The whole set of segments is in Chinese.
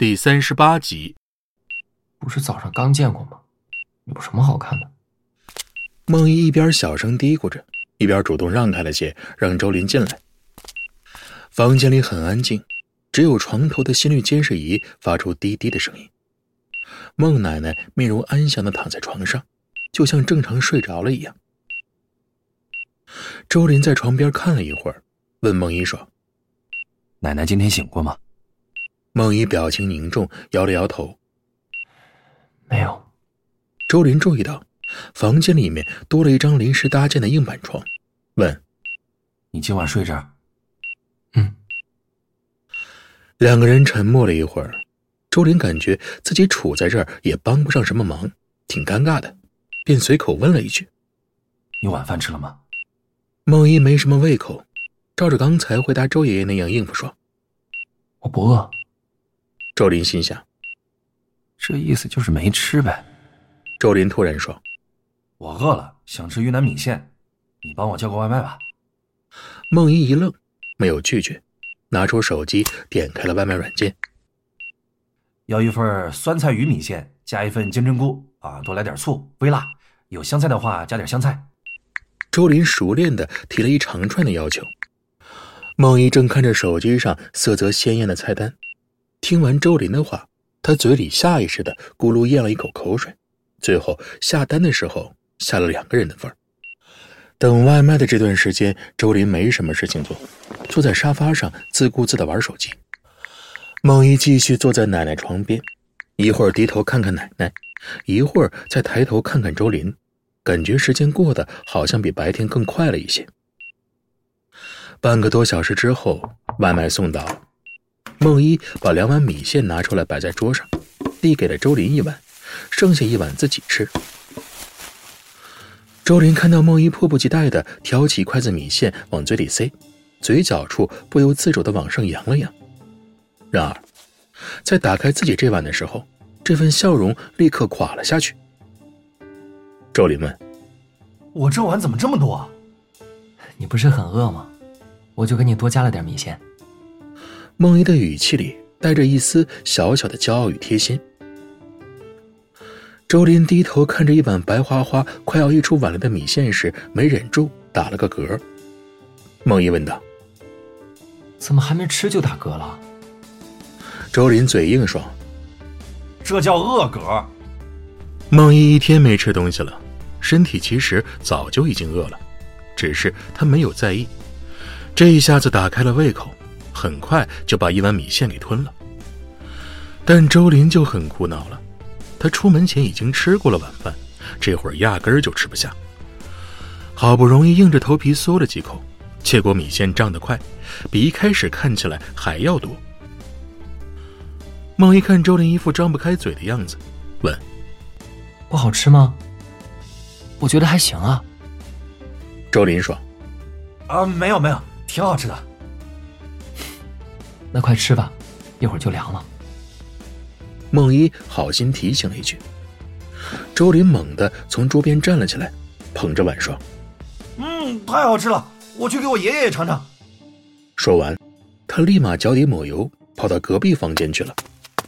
第38集。 不是早上刚见过吗？有什么好看的？ 孟一一边小声嘀咕着，一边主动让开了些，让周林进来。房间里很安静，只有床头的心率监视仪发出滴滴的声音。孟奶奶面容安详地躺在床上，就像正常睡着了一样。周林在床边看了一会儿，问孟一说：“ 奶奶今天醒过吗？” 孟一表情凝重，摇了摇头：“ 没有。” 周林注意到房间里面多了一张临时搭建的硬板床，问：“ 你今晚睡这儿？”“ 两个人沉默了一会儿，周林感觉自己处在这儿也帮不上什么忙，挺尴尬的，便随口问了一句：“ 你晚饭吃了吗？” 孟一没什么胃口，照着刚才回答周爷爷那样应付说：“ 我不饿。” 周林心想， 这意思就是没吃呗。 周林突然说：“ 我饿了，想吃云南米线，你帮我叫个外卖吧。” 孟一一愣，没有拒绝，拿出手机点开了外卖软件。 要一份酸菜鱼米线，加一份金针菇多来点醋，微辣，有香菜的话加点香菜。 周林熟练地提了一长串的要求。孟一正看着手机上色泽鲜艳的菜单，听完周林的话，他嘴里下意识地咕噜咽了一口口水，最后下单的时候下了2个人的份儿。等外卖的这段时间，周林没什么事情做，坐在沙发上自顾自地玩手机。孟一继续坐在奶奶床边，一会儿低头看看奶奶，一会儿再抬头看看周林，感觉时间过得好像比白天更快了一些。半个多小时之后，外卖送到了。孟一把2碗米线拿出来摆在桌上，递给了周林1碗，剩下1碗自己吃。周林看到孟一迫不及待地挑起一筷子米线往嘴里塞，嘴角处不由自主地往上扬了扬。然而在打开自己这碗的时候，这份笑容立刻垮了下去。周林问：“ 我这碗怎么这么多啊？”“ 你不是很饿吗？我就给你多加了点米线。” 孟一的语气里带着一丝小小的骄傲与贴心。周林低头看着一碗白花花快要溢出碗来的米线时，没忍住打了个嗝。孟一问道：“ 怎么还没吃就打嗝了？” 周林嘴硬说：“ 这叫饿嗝。” 孟一1天没吃东西了，身体其实早就已经饿了，只是他没有在意。这一下子打开了胃口，很快就把1碗米线给吞了。但周林就很苦恼了，他出门前已经吃过了晚饭，这会儿压根儿就吃不下。好不容易硬着头皮嗦了几口，结果米线胀得快，比一开始看起来还要多。孟一看周林一副张不开嘴的样子，问：“ 不好吃吗？”“我觉得还行啊。” 周林说：“ 没有，挺好吃的。”“ 那快吃吧，一会儿就凉了。” 孟一好心提醒了一句。周林猛地从桌边站了起来，捧着碗说：“ 太好吃了，我去给我爷爷也尝尝。” 说完，他立马脚底抹油，跑到隔壁房间去了。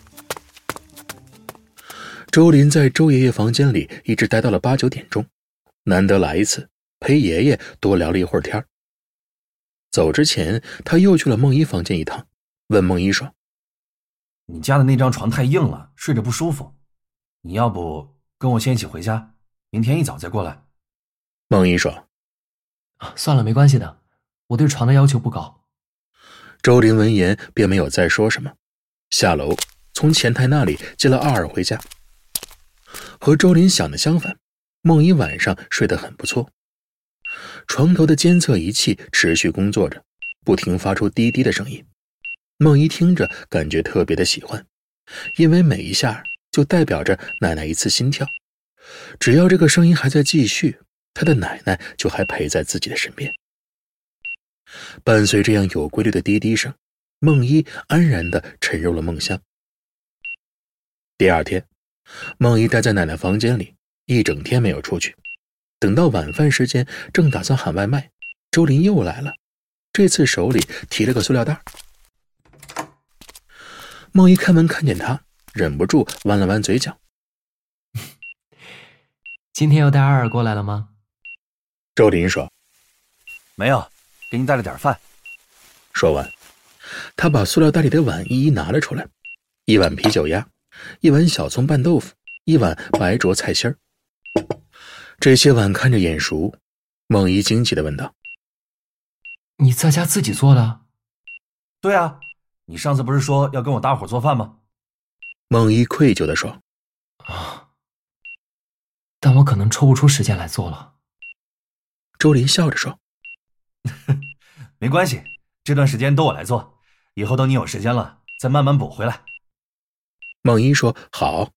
周林在周爷爷房间里一直待到了8、9点钟，难得来一次，陪爷爷多聊了一会儿天。走之前，他又去了孟一房间一趟，问孟一说：“ 你家的那张床太硬了，睡着不舒服，你要不跟我先一起回家，明天一早再过来？” 孟一说：“ 算了，没关系的，我对床的要求不高。” 周林闻言便没有再说什么，下楼从前台那里接了22回家。和周林想的相反，孟一晚上睡得很不错。床头的监测仪器持续工作着，不停发出滴滴的声音。孟一听着感觉特别的喜欢，因为每一下就代表着奶奶一次心跳。只要这个声音还在继续，他的奶奶就还陪在自己的身边。伴随这样有规律的滴滴声，孟一安然地沉入了梦乡。第2天，孟一待在奶奶房间里一整天没有出去。等到晚饭时间，正打算喊外卖，周林又来了，这次手里提了个塑料袋。 孟一开门看见他，忍不住弯了弯嘴角。 今天又带二过来了吗？ 周林说。 没有，给你带了点饭。 说完，他把塑料袋里的碗一一拿了出来，一碗啤酒鸭，一碗小葱拌豆腐，一碗白灼菜心儿。这些碗看着眼熟，孟一惊奇地问道： 你在家自己做的？ 对啊，你上次不是说要跟我大伙做饭吗？ 孟一愧疚地说。 但我可能抽不出时间来做了。 周林笑着说。 没关系，这段时间都我来做，以后等你有时间了再慢慢补回来。 孟一说好。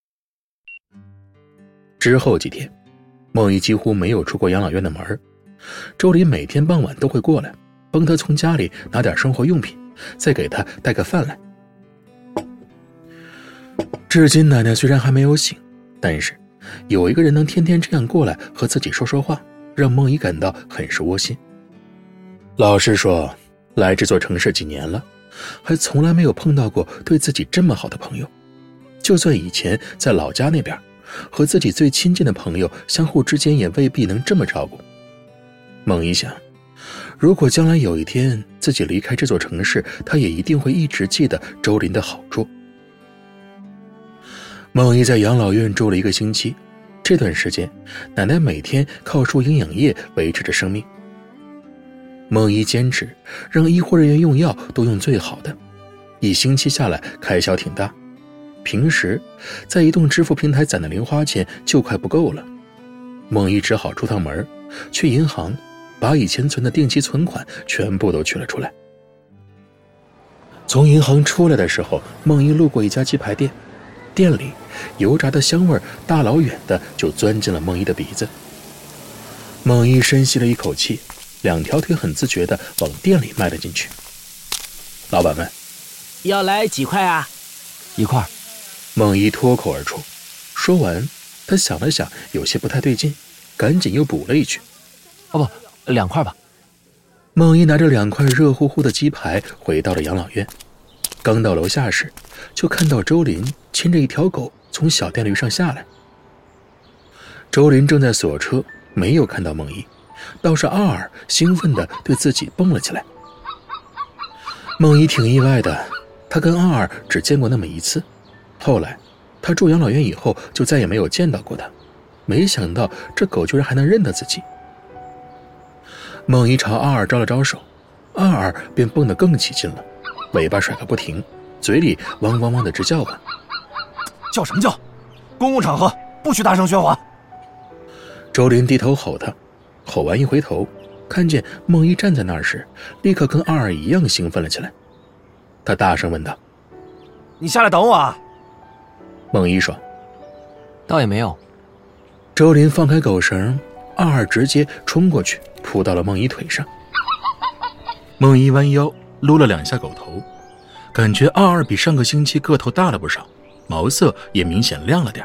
之后几天，孟一几乎没有出过养老院的门。周林每天傍晚都会过来，帮他从家里拿点生活用品，再给他带个饭来。至今奶奶虽然还没有醒，但是有一个人能天天这样过来和自己说说话，让孟一感到很是窝心。老实说，来这座城市几年了，还从来没有碰到过对自己这么好的朋友。就算以前在老家那边，和自己最亲近的朋友相互之间也未必能这么照顾。孟一想，如果将来有一天自己离开这座城市，他也一定会一直记得周林的好处。孟一在养老院住了1个星期，这段时间奶奶每天靠输营养液维持着生命。孟一坚持让医护人员用药都用最好的，1星期下来开销挺大，平时在移动支付平台攒的零花钱就快不够了。孟一只好出趟门，去银行把以前存的定期存款全部都取了出来。从银行出来的时候，孟一路过一家鸡排店，店里油炸的香味大老远的就钻进了孟一的鼻子。孟一深吸了一口气，2条腿很自觉地往店里迈了进去。老板问： 要来几块啊 ？1块。 孟一脱口而出。说完，他想了想，有些不太对劲，赶紧又补了一句： 哦不，2块吧。 孟一拿着2块热乎乎的鸡排回到了养老院。刚到楼下时，就看到周林牵着一条狗从小电驴上下来。周林正在锁车，没有看到孟一，倒是二二兴奋地对自己蹦了起来。孟一挺意外的，他跟二二只见过那么1次，后来他住养老院以后就再也没有见到过他，没想到这狗居然还能认得自己。孟一朝二二招了招手，二二便蹦得更起劲了，尾巴甩个不停，嘴里汪汪汪的直叫唤。 叫什么叫？公共场合不许大声喧哗。 周林低头吼他，吼完一回头，看见孟一站在那儿时，立刻跟二二一样兴奋了起来。他大声问道： 你下来等我啊。 孟一说： 倒也没有。 周林放开狗绳，二二直接冲过去扑到了孟一腿上。孟一弯腰撸了2下狗头，感觉二二比上个星期个头大了不少，毛色也明显亮了点。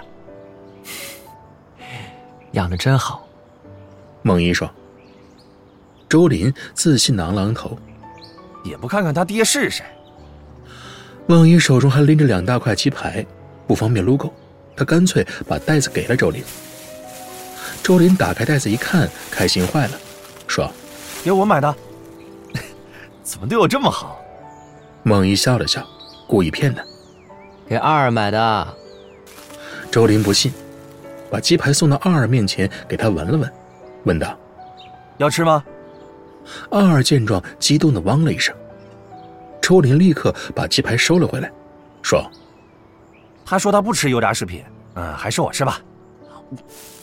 养得真好。 孟一说。周林自信地昂了昂头， 也不看看他爹是谁。 孟一手中还拎着2大块鸡排，不方便撸狗，他干脆把袋子给了周林。周林打开袋子一看，开心坏了，说： 给我买的。怎么对我这么好？ 孟一笑了笑，故意骗他： 给二二买的。 周林不信，把鸡排送到二二面前，给他闻了闻，问道： 要吃吗？ 二二见状激动地汪了一声。周林立刻把鸡排收了回来，说： 他说他不吃油炸食品，还是我吃吧。